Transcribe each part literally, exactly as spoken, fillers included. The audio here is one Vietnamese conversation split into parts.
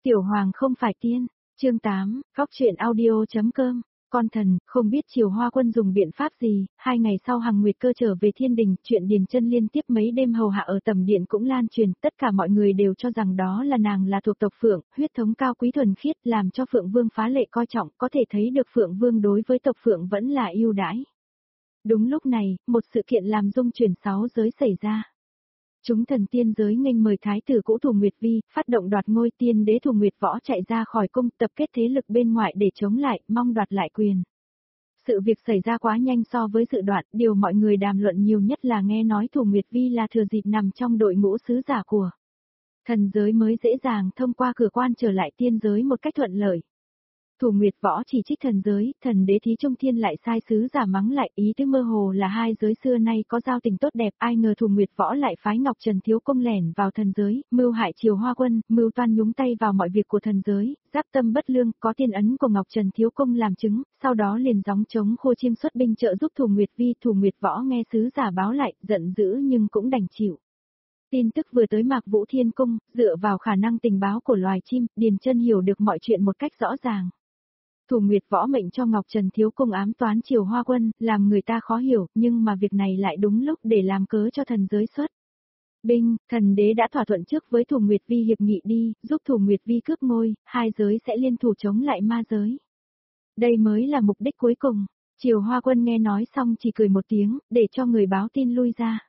Tiểu Hoàng không phải tiên. Chương tám, góc truyện audio.com. Con thần, không biết Triều Hoa Quân dùng biện pháp gì, hai ngày sau Hằng Nguyệt Cơ trở về thiên đình, chuyện Điền Chân liên tiếp mấy đêm hầu hạ ở tầm điện cũng lan truyền, tất cả mọi người đều cho rằng đó là nàng là thuộc tộc Phượng, huyết thống cao quý thuần khiết, làm cho Phượng Vương phá lệ coi trọng, có thể thấy được Phượng Vương đối với tộc Phượng vẫn là ưu đãi. Đúng lúc này, một sự kiện làm rung chuyển sáu giới xảy ra. Chúng thần tiên giới nghênh mời thái tử cũ Thủ Nguyệt Vi, phát động đoạt ngôi, tiên đế Thủ Nguyệt Võ chạy ra khỏi cung, tập kết thế lực bên ngoài để chống lại, mong đoạt lại quyền. Sự việc xảy ra quá nhanh so với dự đoán, điều mọi người đàm luận nhiều nhất là nghe nói Thủ Nguyệt Vi là thừa dịp nằm trong đội ngũ sứ giả của thần giới mới dễ dàng thông qua cửa quan trở lại tiên giới một cách thuận lợi. Thủ Nguyệt Võ chỉ trích thần giới, thần đế Thí Trung Thiên lại sai sứ giả mắng lại, ý tứ mơ hồ là hai giới xưa nay có giao tình tốt đẹp, ai ngờ Thủ Nguyệt Võ lại phái Ngọc Trần Thiếu Công lẻn vào thần giới, mưu hại Triều Hoa Quân, mưu toan nhúng tay vào mọi việc của thần giới, giáp tâm bất lương, có tiên ấn của Ngọc Trần Thiếu Công làm chứng, sau đó liền gióng trống khô chiêm xuất binh trợ giúp Thủ Nguyệt Vi. Thủ Nguyệt Võ nghe sứ giả báo lại, giận dữ nhưng cũng đành chịu. Tin tức vừa tới Mạc Vũ Thiên Cung, dựa vào khả năng tình báo của loài chim, Điền Chân hiểu được mọi chuyện một cách rõ ràng. Thủ Nguyệt Võ mệnh cho Ngọc Trần Thiếu Công ám toán Triều Hoa Quân, làm người ta khó hiểu, nhưng mà việc này lại đúng lúc để làm cớ cho thần giới xuất binh, thần đế đã thỏa thuận trước với Thủ Nguyệt Vi hiệp nghị đi, giúp Thủ Nguyệt Vi cướp ngôi, hai giới sẽ liên thủ chống lại ma giới. Đây mới là mục đích cuối cùng. Triều Hoa Quân nghe nói xong chỉ cười một tiếng, để cho người báo tin lui ra.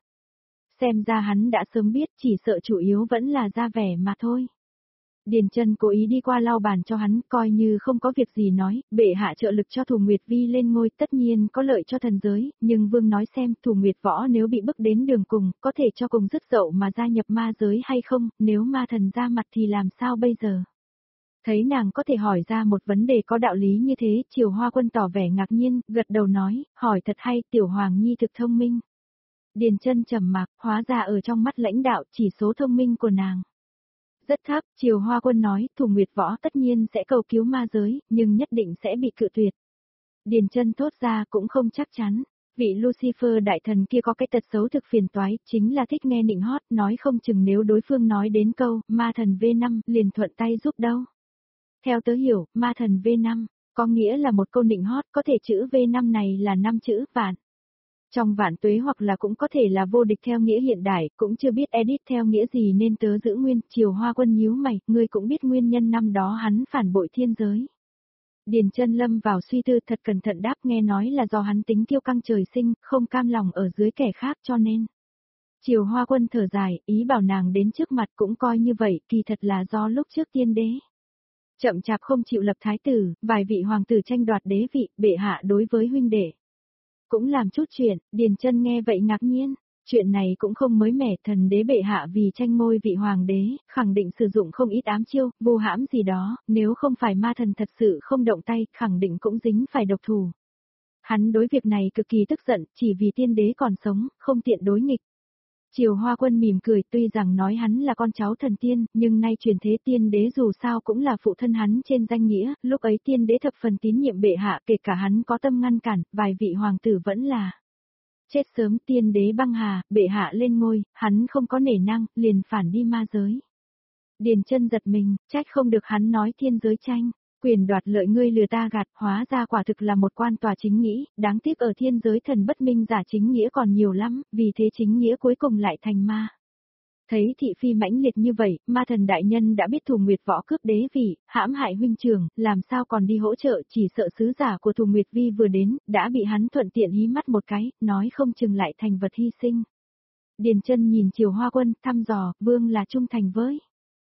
Xem ra hắn đã sớm biết, chỉ sợ chủ yếu vẫn là ra vẻ mà thôi. Điền Chân cố ý đi qua lau bàn cho hắn, coi như không có việc gì nói, bệ hạ trợ lực cho Thủ Nguyệt Vi lên ngôi tất nhiên có lợi cho thần giới, nhưng Vương nói xem Thủ Nguyệt Võ nếu bị bức đến đường cùng, có thể cho cùng dứt dậu mà gia nhập ma giới hay không, nếu ma thần ra mặt thì làm sao bây giờ? Thấy nàng có thể hỏi ra một vấn đề có đạo lý như thế, Triều Hoa Quân tỏ vẻ ngạc nhiên, gật đầu nói, hỏi thật hay, Tiểu Hoàng Nhi thực thông minh. Điền Chân trầm mặc, hóa ra ở trong mắt lãnh đạo chỉ số thông minh của nàng rất thấp. Triều Hoa Quân nói, Thủ Nguyệt Võ tất nhiên sẽ cầu cứu ma giới, nhưng nhất định sẽ bị cự tuyệt. Điền Chân thốt ra cũng không chắc chắn. Vị Lucifer đại thần kia có cái tật xấu thực phiền toái, chính là thích nghe nịnh hót, nói không chừng nếu đối phương nói đến câu, ma thần vê năm, liền thuận tay giúp đâu. Theo tớ hiểu, ma thần vê năm, có nghĩa là một câu nịnh hót, có thể chữ vê năm này là năm chữ vạn. Trong vạn tuế hoặc là cũng có thể là vô địch theo nghĩa hiện đại, cũng chưa biết edit theo nghĩa gì nên tớ giữ nguyên. Triều Hoa Quân nhíu mày, ngươi cũng biết nguyên nhân năm đó hắn phản bội thiên giới. Điền Chân lâm vào suy tư, thật cẩn thận đáp, nghe nói là do hắn tính kiêu căng trời sinh, không cam lòng ở dưới kẻ khác cho nên. Triều Hoa Quân thở dài, ý bảo nàng đến trước mặt cũng coi như vậy, kỳ thật là do lúc trước tiên đế chậm chạp không chịu lập thái tử, vài vị hoàng tử tranh đoạt đế vị, bệ hạ đối với huynh đệ cũng làm chút chuyện. Điền Chân nghe vậy ngạc nhiên, chuyện này cũng không mới mẻ, thần đế bệ hạ vì tranh ngôi vị hoàng đế, khẳng định sử dụng không ít ám chiêu, vu hãm gì đó, nếu không phải ma thần thật sự không động tay, khẳng định cũng dính phải độc thủ. Hắn đối việc này cực kỳ tức giận, chỉ vì tiên đế còn sống, không tiện đối nghịch. Triều Hoa Quân mỉm cười, tuy rằng nói hắn là con cháu thần tiên, nhưng nay truyền thế tiên đế dù sao cũng là phụ thân hắn trên danh nghĩa, lúc ấy tiên đế thập phần tín nhiệm bệ hạ, kể cả hắn có tâm ngăn cản, vài vị hoàng tử vẫn là chết sớm. Tiên đế băng hà, bệ hạ lên ngôi, hắn không có nể năng, liền phản đi ma giới. Điền Chân giật mình, trách không được hắn nói thiên giới tranh quyền đoạt lợi, ngươi lừa ta gạt, hóa ra quả thực là một quan tòa chính nghĩ, đáng tiếc ở thiên giới thần bất minh giả chính nghĩa còn nhiều lắm, vì thế chính nghĩa cuối cùng lại thành ma. Thấy thị phi mãnh liệt như vậy, ma thần đại nhân đã biết Thủ Nguyệt Võ cướp đế vị, hãm hại huynh trưởng, làm sao còn đi hỗ trợ, chỉ sợ sứ giả của Thủ Nguyệt Vi vừa đến, đã bị hắn thuận tiện hí mắt một cái, nói không chừng lại thành vật hy sinh. Điền Chân nhìn Triều Hoa Quân, thăm dò, vương là trung thành với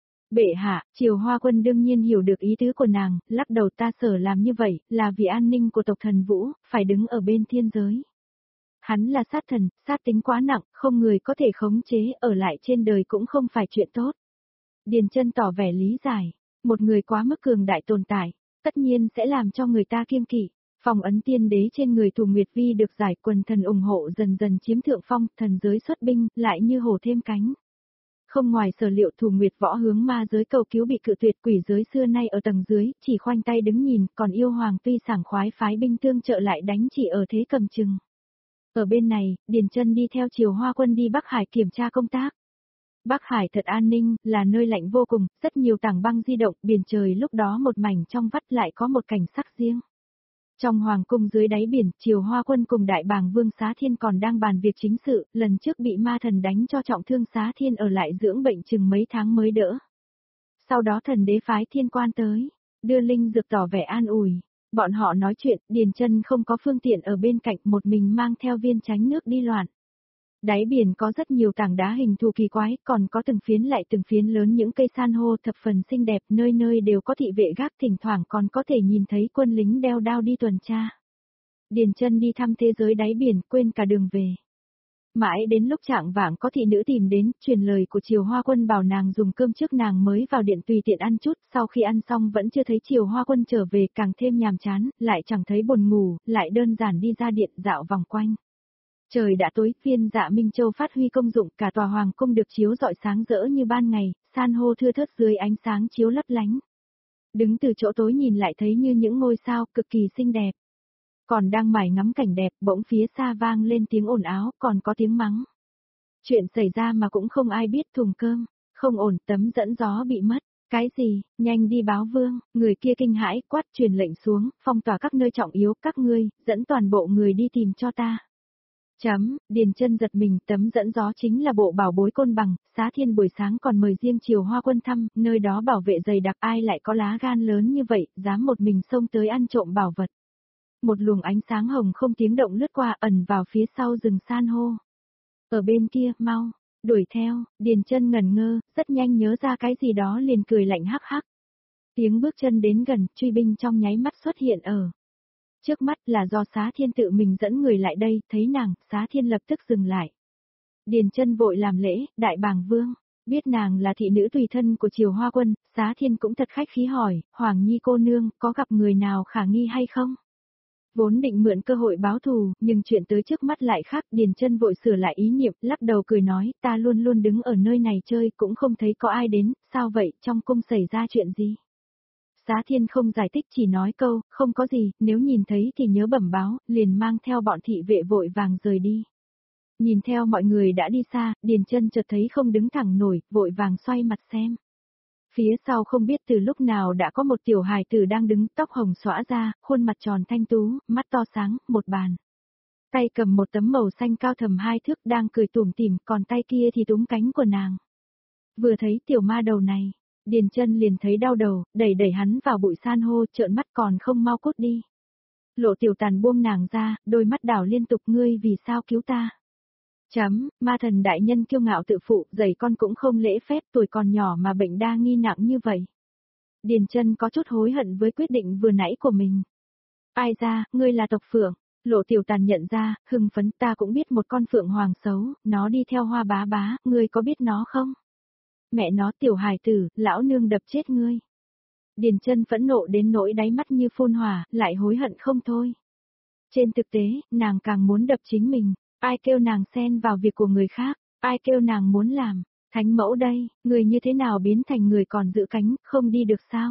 bệ hạ. Triều Hoa Quân đương nhiên hiểu được ý tứ của nàng, lắc đầu, ta sở làm như vậy, là vì an ninh của tộc Thần Vũ, phải đứng ở bên thiên giới. Hắn là sát thần, sát tính quá nặng, không người có thể khống chế, ở lại trên đời cũng không phải chuyện tốt. Điền Chân tỏ vẻ lý giải, một người quá mức cường đại tồn tại, tất nhiên sẽ làm cho người ta kiêng kỵ. Phong ấn tiên đế trên người Thủ Nguyệt Vi được giải, quần thần ủng hộ dần dần chiếm thượng phong, thần giới xuất binh, lại như hổ thêm cánh. Không ngoài sở liệu, Thủ Nguyệt Võ hướng ma giới cầu cứu bị cự tuyệt, quỷ giới xưa nay ở tầng dưới, chỉ khoanh tay đứng nhìn, còn yêu hoàng tuy sảng khoái phái binh tương trợ lại đánh chỉ ở thế cầm chừng. Ở bên này, Điền Chân đi theo Triều Hoa Quân đi Bắc Hải kiểm tra công tác. Bắc Hải thật an ninh, là nơi lạnh vô cùng, rất nhiều tảng băng di động, biển trời lúc đó một mảnh trong vắt lại có một cảnh sắc riêng. Trong hoàng cung dưới đáy biển, Triều Hoa Quân cùng đại bàng Vương Xá Thiên còn đang bàn việc chính sự, lần trước bị ma thần đánh cho trọng thương Xá Thiên ở lại dưỡng bệnh chừng mấy tháng mới đỡ. Sau đó thần đế phái thiên quan tới, đưa linh dược tỏ vẻ an ủi. Bọn họ nói chuyện, Điền Chân không có phương tiện ở bên cạnh, một mình mang theo viên tránh nước đi loạn. Đáy biển có rất nhiều tảng đá hình thù kỳ quái, còn có từng phiến lại từng phiến lớn những cây san hô thập phần xinh đẹp, nơi nơi đều có thị vệ gác, thỉnh thoảng còn có thể nhìn thấy quân lính đeo đao đi tuần tra. Điền Chân đi thăm thế giới đáy biển, quên cả đường về. Mãi đến lúc trạng vạng có thị nữ tìm đến, truyền lời của Triều Hoa Quân bảo nàng dùng cơm trước, nàng mới vào điện tùy tiện ăn chút, sau khi ăn xong vẫn chưa thấy Triều Hoa Quân trở về, càng thêm nhàm chán, lại chẳng thấy buồn ngủ, lại đơn giản đi ra điện dạo vòng quanh. Trời đã tối, Phiên Dạ Minh Châu phát huy công dụng, cả tòa hoàng cung được chiếu rọi sáng rỡ như ban ngày, san hô thưa thớt dưới ánh sáng chiếu lấp lánh. Đứng từ chỗ tối nhìn lại thấy như những ngôi sao, cực kỳ xinh đẹp. Còn đang mải ngắm cảnh đẹp, bỗng phía xa vang lên tiếng ồn ào, còn có tiếng mắng. Chuyện xảy ra mà cũng không ai biết, thùng cơm, không ổn, tấm dẫn gió bị mất. Cái gì, nhanh đi báo vương, người kia kinh hãi, quát truyền lệnh xuống, phong tỏa các nơi trọng yếu, các ngươi, dẫn toàn bộ người đi tìm cho ta. Chấm, Điền Chân giật mình, tấm dẫn gió chính là bộ bảo bối côn bằng, Xá Thiên buổi sáng còn mời riêng Triều Hoa Quân thăm, nơi đó bảo vệ dày đặc, ai lại có lá gan lớn như vậy, dám một mình xông tới ăn trộm bảo vật. Một luồng ánh sáng hồng không tiếng động lướt qua, ẩn vào phía sau rừng san hô. Ở bên kia, mau, đuổi theo, Điền Chân ngẩn ngơ, rất nhanh nhớ ra cái gì đó liền cười lạnh hắc hắc. Tiếng bước chân đến gần, truy binh trong nháy mắt xuất hiện ở trước mắt, là do Xá Thiên tự mình dẫn người lại đây, thấy nàng, Xá Thiên lập tức dừng lại. Điền Chân vội làm lễ, đại bàng vương, biết nàng là thị nữ tùy thân của Triều Hoa Quân, Xá Thiên cũng thật khách khí hỏi, Hoàng Nhi cô nương, có gặp người nào khả nghi hay không? Vốn định mượn cơ hội báo thù, nhưng chuyện tới trước mắt lại khác, Điền Chân vội sửa lại ý niệm, lắc đầu cười nói, ta luôn luôn đứng ở nơi này chơi, cũng không thấy có ai đến, sao vậy, trong cung xảy ra chuyện gì? Xá Thiên không giải thích, chỉ nói câu, không có gì, nếu nhìn thấy thì nhớ bẩm báo, liền mang theo bọn thị vệ vội vàng rời đi. Nhìn theo mọi người đã đi xa, Điền Chân chợt thấy không đứng thẳng nổi, vội vàng xoay mặt xem. Phía sau không biết từ lúc nào đã có một tiểu hài tử đang đứng, tóc hồng xõa ra, khuôn mặt tròn thanh tú, mắt to sáng, một bàn. Tay cầm một tấm màu xanh cao thầm hai thước đang cười tủm tỉm, còn tay kia thì túm cánh của nàng. Vừa thấy tiểu ma đầu này, Điền Chân liền thấy đau đầu, đẩy đẩy hắn vào bụi san hô, trợn mắt còn không mau cút đi. Lộ Tiểu Tàn buông nàng ra, đôi mắt đảo liên tục, ngươi vì sao cứu ta? Chấm, ma thần đại nhân kiêu ngạo tự phụ, dạy con cũng không lễ phép, tuổi còn nhỏ mà bệnh đa nghi nặng như vậy. Điền Chân có chút hối hận với quyết định vừa nãy của mình. Ai ra, ngươi là tộc phượng. Lộ Tiểu Tàn nhận ra, hưng phấn, ta cũng biết một con phượng hoàng xấu, nó đi theo Hoa bá bá, ngươi có biết nó không? Mẹ nó, tiểu hài tử, lão nương đập chết ngươi. Điền Chân phẫn nộ đến nỗi đáy mắt như phun hỏa, lại hối hận không thôi. Trên thực tế, nàng càng muốn đập chính mình. Ai kêu nàng xen vào việc của người khác, ai kêu nàng muốn làm, thánh mẫu đây, người như thế nào biến thành người còn giữ cánh, không đi được sao?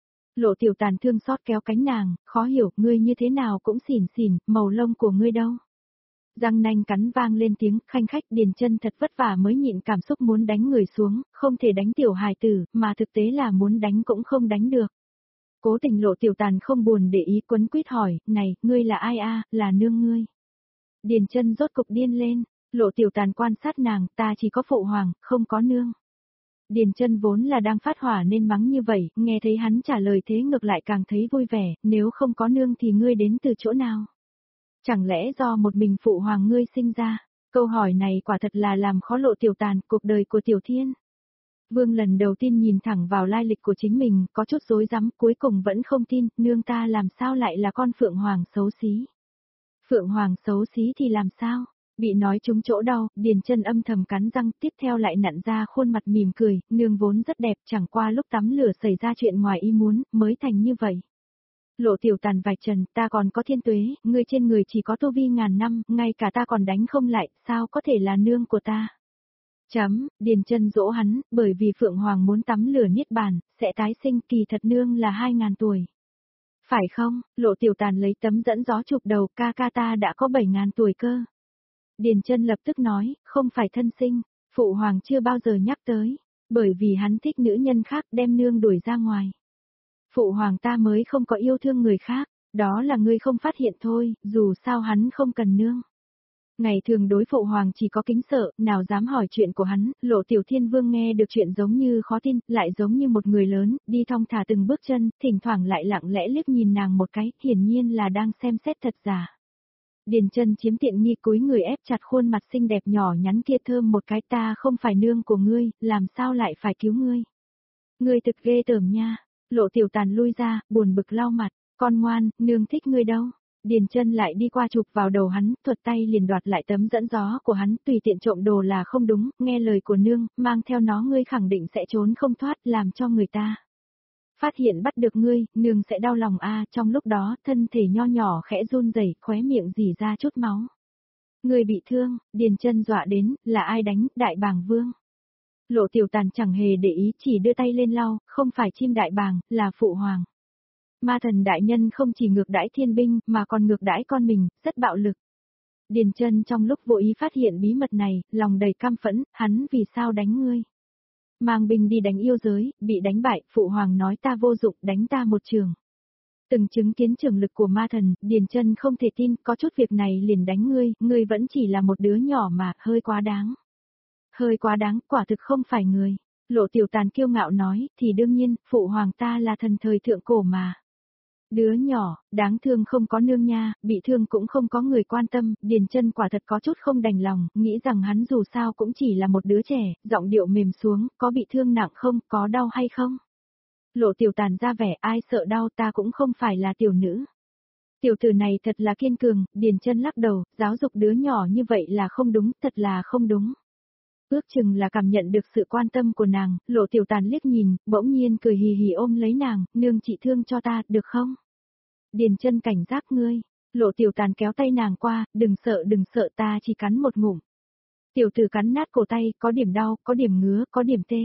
Lộ Tiểu Tàn thương xót kéo cánh nàng, khó hiểu, ngươi như thế nào cũng xỉn xỉn, màu lông của ngươi đâu? Răng nanh cắn vang lên tiếng, khanh khách. Điền Chân thật vất vả mới nhịn cảm xúc muốn đánh người xuống, không thể đánh tiểu hài tử, mà thực tế là muốn đánh cũng không đánh được. Cố tình Lộ Tiểu Tàn không buồn để ý, quấn quýt hỏi, này, ngươi là ai a? Là nương ngươi. Điền Chân rốt cục điên lên, Lộ Tiểu Tàn quan sát nàng, ta chỉ có phụ hoàng, không có nương. Điền Chân vốn là đang phát hỏa nên mắng như vậy, nghe thấy hắn trả lời thế ngược lại càng thấy vui vẻ, nếu không có nương thì ngươi đến từ chỗ nào? Chẳng lẽ do một mình phụ hoàng ngươi sinh ra? Câu hỏi này quả thật là làm khó Lộ Tiểu Tàn, cuộc đời của Tiểu Thiên. Vương lần đầu tiên nhìn thẳng vào lai lịch của chính mình, có chút rối rắm, cuối cùng vẫn không tin, nương ta làm sao lại là con phượng hoàng xấu xí? Phượng hoàng xấu xí thì làm sao? Bị nói trúng chỗ đau, Điền Chân âm thầm cắn răng, tiếp theo lại nặn ra khuôn mặt mỉm cười, nương vốn rất đẹp, chẳng qua lúc tắm lửa xảy ra chuyện ngoài ý muốn, mới thành như vậy. Lộ Tiểu Tàn vạch trần, ta còn có thiên tuế, ngươi trên người chỉ có tu vi ngàn năm, ngay cả ta còn đánh không lại, sao có thể là nương của ta? Chấm, Điền Chân dỗ hắn, bởi vì Phượng Hoàng muốn tắm lửa niết bàn, sẽ tái sinh, kỳ thật nương là hai ngàn tuổi. Phải không? Lộ Tiểu Tàn lấy tấm dẫn gió chụp đầu, ca ca ta đã có bảy ngàn tuổi cơ. Điền Chân lập tức nói, không phải thân sinh, Phụ hoàng chưa bao giờ nhắc tới, bởi vì hắn thích nữ nhân khác đem nương đuổi ra ngoài. Phụ hoàng ta mới không có yêu thương người khác, đó là ngươi không phát hiện thôi, dù sao hắn không cần nương. Ngày thường đối phụ hoàng chỉ có kính sợ, nào dám hỏi chuyện của hắn, Lộ Tiểu Thiên Vương nghe được chuyện giống như khó tin, lại giống như một người lớn, đi thong thả từng bước chân, thỉnh thoảng lại lặng lẽ liếc nhìn nàng một cái, hiển nhiên là đang xem xét thật giả. Điền Chân chiếm tiện nghi cúi người ép chặt khuôn mặt xinh đẹp nhỏ nhắn kia thơm một cái, ta không phải nương của ngươi, làm sao lại phải cứu ngươi. Ngươi thực ghê tởm nha. Lộ Tiểu Tàn lui ra, buồn bực lau mặt, con ngoan, nương thích ngươi đâu. Điền Chân lại đi qua chụp vào đầu hắn, thuật tay liền đoạt lại tấm dẫn gió của hắn, tùy tiện trộm đồ là không đúng, nghe lời của nương, mang theo nó ngươi khẳng định sẽ trốn không thoát, làm cho người ta phát hiện bắt được ngươi, nương sẽ đau lòng a. Trong lúc đó, thân thể nho nhỏ khẽ run rẩy, khóe miệng rỉ ra chút máu. Ngươi bị thương, Điền Chân dọa đến, là ai đánh, Đại Bàng Vương. Lộ Tiểu Tàn chẳng hề để ý, chỉ đưa tay lên lau, không phải chim đại bàng, là phụ hoàng. Ma thần đại nhân không chỉ ngược đãi thiên binh, mà còn ngược đãi con mình, rất bạo lực. Điền Chân trong lúc vô ý phát hiện bí mật này, lòng đầy căm phẫn, hắn vì sao đánh ngươi? Mang binh đi đánh yêu giới, bị đánh bại, phụ hoàng nói ta vô dụng, đánh ta một trường. Từng chứng kiến trường lực của ma thần, Điền Chân không thể tin, có chút việc này liền đánh ngươi, ngươi vẫn chỉ là một đứa nhỏ mà, hơi quá đáng. Hơi quá đáng, quả thực không phải người. Lộ Tiểu Tàn kiêu ngạo nói, thì đương nhiên, phụ hoàng ta là thần thời thượng cổ mà. Đứa nhỏ, đáng thương không có nương nha, bị thương cũng không có người quan tâm, Điền Chân quả thật có chút không đành lòng, nghĩ rằng hắn dù sao cũng chỉ là một đứa trẻ, giọng điệu mềm xuống, có bị thương nặng không, có đau hay không? Lộ Tiểu Tàn ra vẻ, ai sợ đau, ta cũng không phải là tiểu nữ. Tiểu tử này thật là kiên cường, Điền Chân lắc đầu, giáo dục đứa nhỏ như vậy là không đúng, thật là không đúng. Ước chừng là cảm nhận được sự quan tâm của nàng, Lộ Tiểu Tàn liếc nhìn, bỗng nhiên cười hì hì ôm lấy nàng, nương trị thương cho ta, được không? Điền Chân cảnh giác ngươi. Lộ Tiểu Tàn kéo tay nàng qua, đừng sợ đừng sợ, ta chỉ cắn một ngụm. Tiểu tử cắn nát cổ tay, có điểm đau, có điểm ngứa, có điểm tê.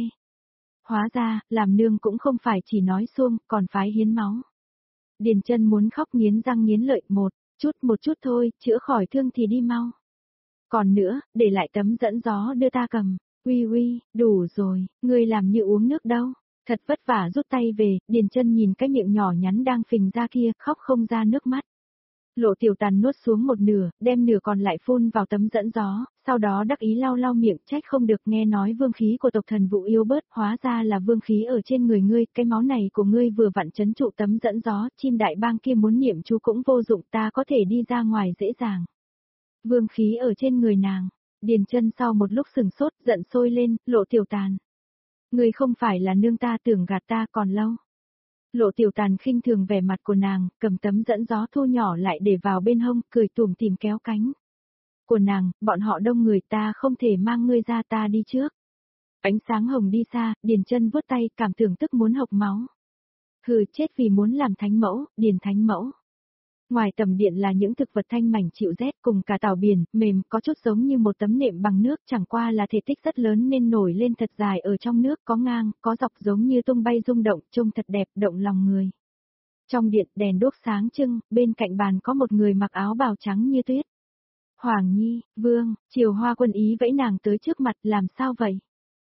Hóa ra, làm nương cũng không phải chỉ nói xuông, còn phái hiến máu. Điền Chân muốn khóc nghiến răng nghiến lợi, một chút một chút thôi, chữa khỏi thương thì đi mau. Còn nữa, để lại tấm dẫn gió đưa ta cầm. Uy uy, đủ rồi, ngươi làm như uống nước đâu. Thật vất vả rút tay về, Điền Chân nhìn cái miệng nhỏ nhắn đang phình ra kia, khóc không ra nước mắt. Lộ Tiểu Tàn nuốt xuống một nửa, đem nửa còn lại phun vào tấm dẫn gió, sau đó đắc ý lau lau miệng, trách không được nghe nói vương khí của tộc thần Vũ yêu bớt, hóa ra là vương khí ở trên người ngươi, cái máu này của ngươi vừa vặn trấn trụ tấm dẫn gió, chim đại bang kia muốn niệm chú cũng vô dụng, ta có thể đi ra ngoài dễ dàng. Vương khí ở trên người nàng. Điền Chân sau một lúc sừng sốt, giận sôi lên, Lộ Tiểu Tàn. Ngươi không phải là nương ta, tưởng gạt ta còn lâu. Lộ Tiểu Tàn khinh thường vẻ mặt của nàng, cầm tấm dẫn gió thu nhỏ lại để vào bên hông, cười tủm tỉm kéo cánh của nàng, bọn họ đông người, ta không thể mang ngươi ra, ta đi trước. Ánh sáng hồng đi xa, Điền Chân vuốt tay, cảm tưởng tức muốn hộc máu. Hừ, chết vì muốn làm thánh mẫu, Điền thánh mẫu. Ngoài tầm điện là những thực vật thanh mảnh chịu rét cùng cả tảo biển, mềm, có chút giống như một tấm nệm bằng nước, chẳng qua là thể tích rất lớn nên nổi lên thật dài ở trong nước, có ngang, có dọc giống như tung bay rung động, trông thật đẹp, động lòng người. Trong điện đèn đuốc sáng trưng, bên cạnh bàn có một người mặc áo bào trắng như tuyết. Hoàng Nhi, Vương, Triều Hoa Quân ý vẫy nàng tới trước mặt, làm sao vậy?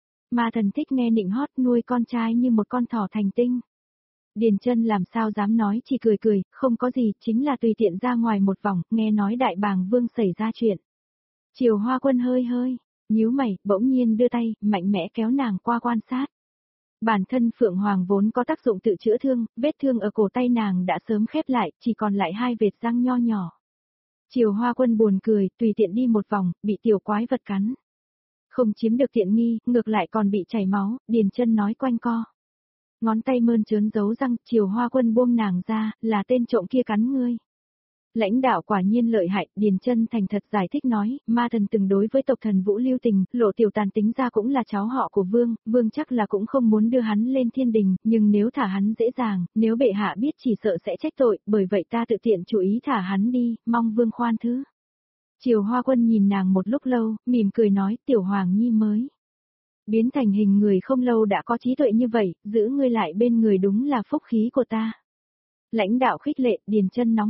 Ma thần thích nghe nịnh hót, nuôi con trai như một con thỏ thành tinh. Điền Chân làm sao dám nói, chỉ cười cười, không có gì, chính là tùy tiện ra ngoài một vòng, nghe nói Đại Bàng Vương xảy ra chuyện. Triều Hoa Quân hơi hơi nhíu mày, bỗng nhiên đưa tay, mạnh mẽ kéo nàng qua quan sát. Bản thân Phượng Hoàng vốn có tác dụng tự chữa thương, vết thương ở cổ tay nàng đã sớm khép lại, chỉ còn lại hai vệt răng nho nhỏ. Triều Hoa Quân buồn cười, tùy tiện đi một vòng, bị tiểu quái vật cắn. Không chiếm được tiện nghi, ngược lại còn bị chảy máu, Điền Chân nói quanh co. Ngón tay mơn trớn giấu răng, Triều Hoa Quân buông nàng ra, là tên trộm kia cắn ngươi. Lãnh đạo quả nhiên lợi hại, Điền Chân thành thật giải thích nói, ma thần từng đối với tộc thần Vũ lưu tình, Lộ Tiểu Tàn tính ra cũng là cháu họ của Vương, Vương chắc là cũng không muốn đưa hắn lên thiên đình, nhưng nếu thả hắn dễ dàng, nếu bệ hạ biết chỉ sợ sẽ trách tội, bởi vậy ta tự tiện chủ ý thả hắn đi, mong Vương khoan thứ. Triều Hoa Quân nhìn nàng một lúc lâu, mỉm cười nói, Tiểu Hoàng Nhi mới biến thành hình người không lâu đã có trí tuệ như vậy, giữ ngươi lại bên người đúng là phúc khí của ta. Lãnh đạo khích lệ, Điền Chân nóng mặt.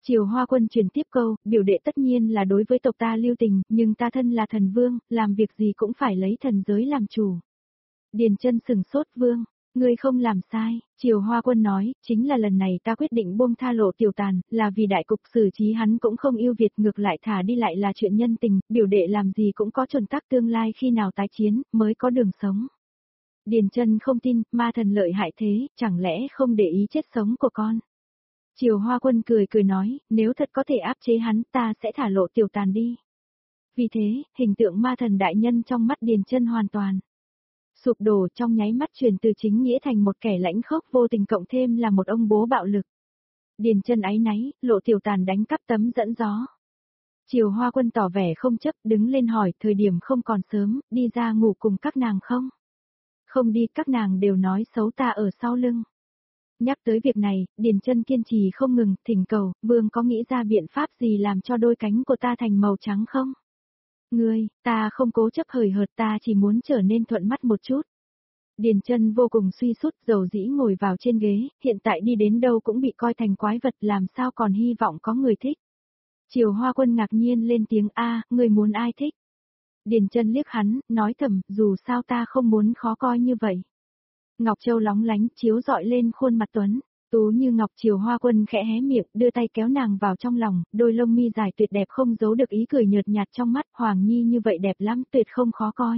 Triều Hoa Quân truyền tiếp câu, biểu đệ tất nhiên là đối với tộc ta lưu tình, nhưng ta thân là thần vương, làm việc gì cũng phải lấy thần giới làm chủ. Điền Chân sừng sốt, vương, ngươi không làm sai, Triều Hoa Quân nói, chính là lần này ta quyết định buông tha Lộ Tiểu Tàn, là vì đại cục xử trí hắn cũng không yêu Việt, ngược lại thả đi lại là chuyện nhân tình, biểu đệ làm gì cũng có chuẩn tắc tương lai khi nào tái chiến, mới có đường sống. Điền Chân không tin, ma thần lợi hại thế, chẳng lẽ không để ý chết sống của con. Triều Hoa Quân cười cười nói, nếu thật có thể áp chế hắn ta sẽ thả Lộ Tiểu Tàn đi. Vì thế, hình tượng ma thần đại nhân trong mắt Điền Chân hoàn toàn sụp đổ, trong nháy mắt chuyển từ chính nghĩa thành một kẻ lãnh khốc vô tình, cộng thêm là một ông bố bạo lực. Điền Chân áy náy, Lộ Tiểu Tàn đánh cắp tấm dẫn gió. Triều Hoa Quân tỏ vẻ không chấp, đứng lên hỏi, thời điểm không còn sớm, đi ra ngủ cùng các nàng không? Không đi, các nàng đều nói xấu ta ở sau lưng. Nhắc tới việc này, Điền Chân kiên trì không ngừng, thỉnh cầu, vương có nghĩ ra biện pháp gì làm cho đôi cánh của ta thành màu trắng không? Ngươi, ta không cố chấp hời hợt, ta chỉ muốn trở nên thuận mắt một chút. Điền Chân vô cùng suy sút, dầu dĩ ngồi vào trên ghế, hiện tại đi đến đâu cũng bị coi thành quái vật, làm sao còn hy vọng có người thích. Triều Hoa Quân ngạc nhiên lên tiếng, a, ngươi muốn ai thích? Điền Chân liếc hắn, nói thầm, dù sao ta không muốn khó coi như vậy. Ngọc Châu lóng lánh, chiếu rọi lên khuôn mặt tuấn tú như ngọc. Triều Hoa Quân khẽ hé miệng, đưa tay kéo nàng vào trong lòng, đôi lông mi dài tuyệt đẹp không giấu được ý cười nhợt nhạt trong mắt, Hoàng Nhi như vậy đẹp lắm, tuyệt không khó coi.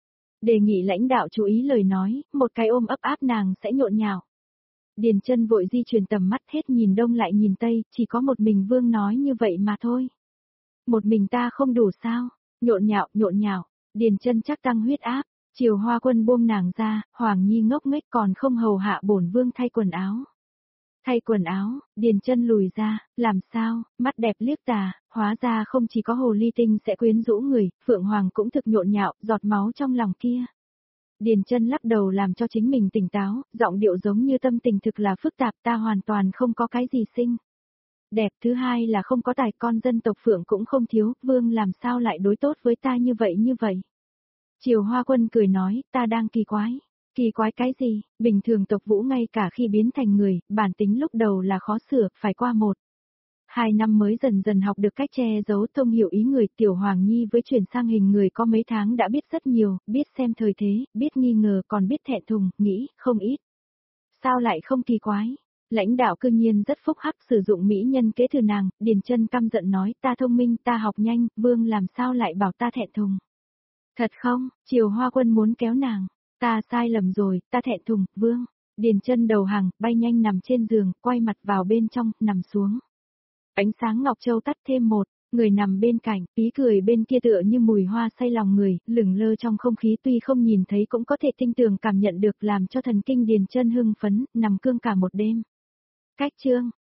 Đề nghị lãnh đạo chú ý lời nói, một cái ôm ấp áp nàng sẽ nhộn nhạo. Điền Chân vội di chuyển tầm mắt, hết nhìn đông lại nhìn tây, chỉ có một mình vương nói như vậy mà thôi. Một mình ta không đủ sao? Nhộn nhạo, nhộn nhạo. Điền Chân chắc tăng huyết áp. Triều Hoa Quân buông nàng ra, Hoàng Nhi ngốc nghếch còn không hầu hạ bổn vương thay quần áo. Thay quần áo, Điền Chân lùi ra, làm sao, mắt đẹp liếc tà, hóa ra không chỉ có hồ ly tinh sẽ quyến rũ người, Phượng Hoàng cũng thực nhộn nhạo, giọt máu trong lòng kia. Điền Chân lắc đầu làm cho chính mình tỉnh táo, giọng điệu giống như tâm tình thực là phức tạp, ta hoàn toàn không có cái gì xinh đẹp, thứ hai là không có tài, con dân tộc Phượng cũng không thiếu, vương làm sao lại đối tốt với ta như vậy như vậy. Triều Hoa Quân cười nói, ta đang kỳ quái. Kỳ quái cái gì, bình thường tộc Vũ ngay cả khi biến thành người, bản tính lúc đầu là khó sửa, phải qua một. Hai năm mới dần dần học được cách che giấu, thông hiểu ý người. Tiểu Hoàng Nhi với chuyển sang hình người có mấy tháng đã biết rất nhiều, biết xem thời thế, biết nghi ngờ, còn biết thẹn thùng, nghĩ, không ít. Sao lại không kỳ quái? Lãnh đạo cương nhiên rất phúc hắc sử dụng mỹ nhân kế thừa nàng. Điền Chân căm giận nói, ta thông minh, ta học nhanh, vương làm sao lại bảo ta thẹn thùng. Thật không? Triều Hoa Quân muốn kéo nàng. Ta sai lầm rồi, ta thẹn thùng, vương. Điền Chân đầu hàng, bay nhanh nằm trên giường, quay mặt vào bên trong, nằm xuống. Ánh sáng Ngọc Châu tắt thêm một, người nằm bên cạnh, ý cười bên kia tựa như mùi hoa say lòng người, lửng lơ trong không khí, tuy không nhìn thấy cũng có thể tinh tường cảm nhận được, làm cho thần kinh Điền Chân hưng phấn, nằm cương cả một đêm. Cách chương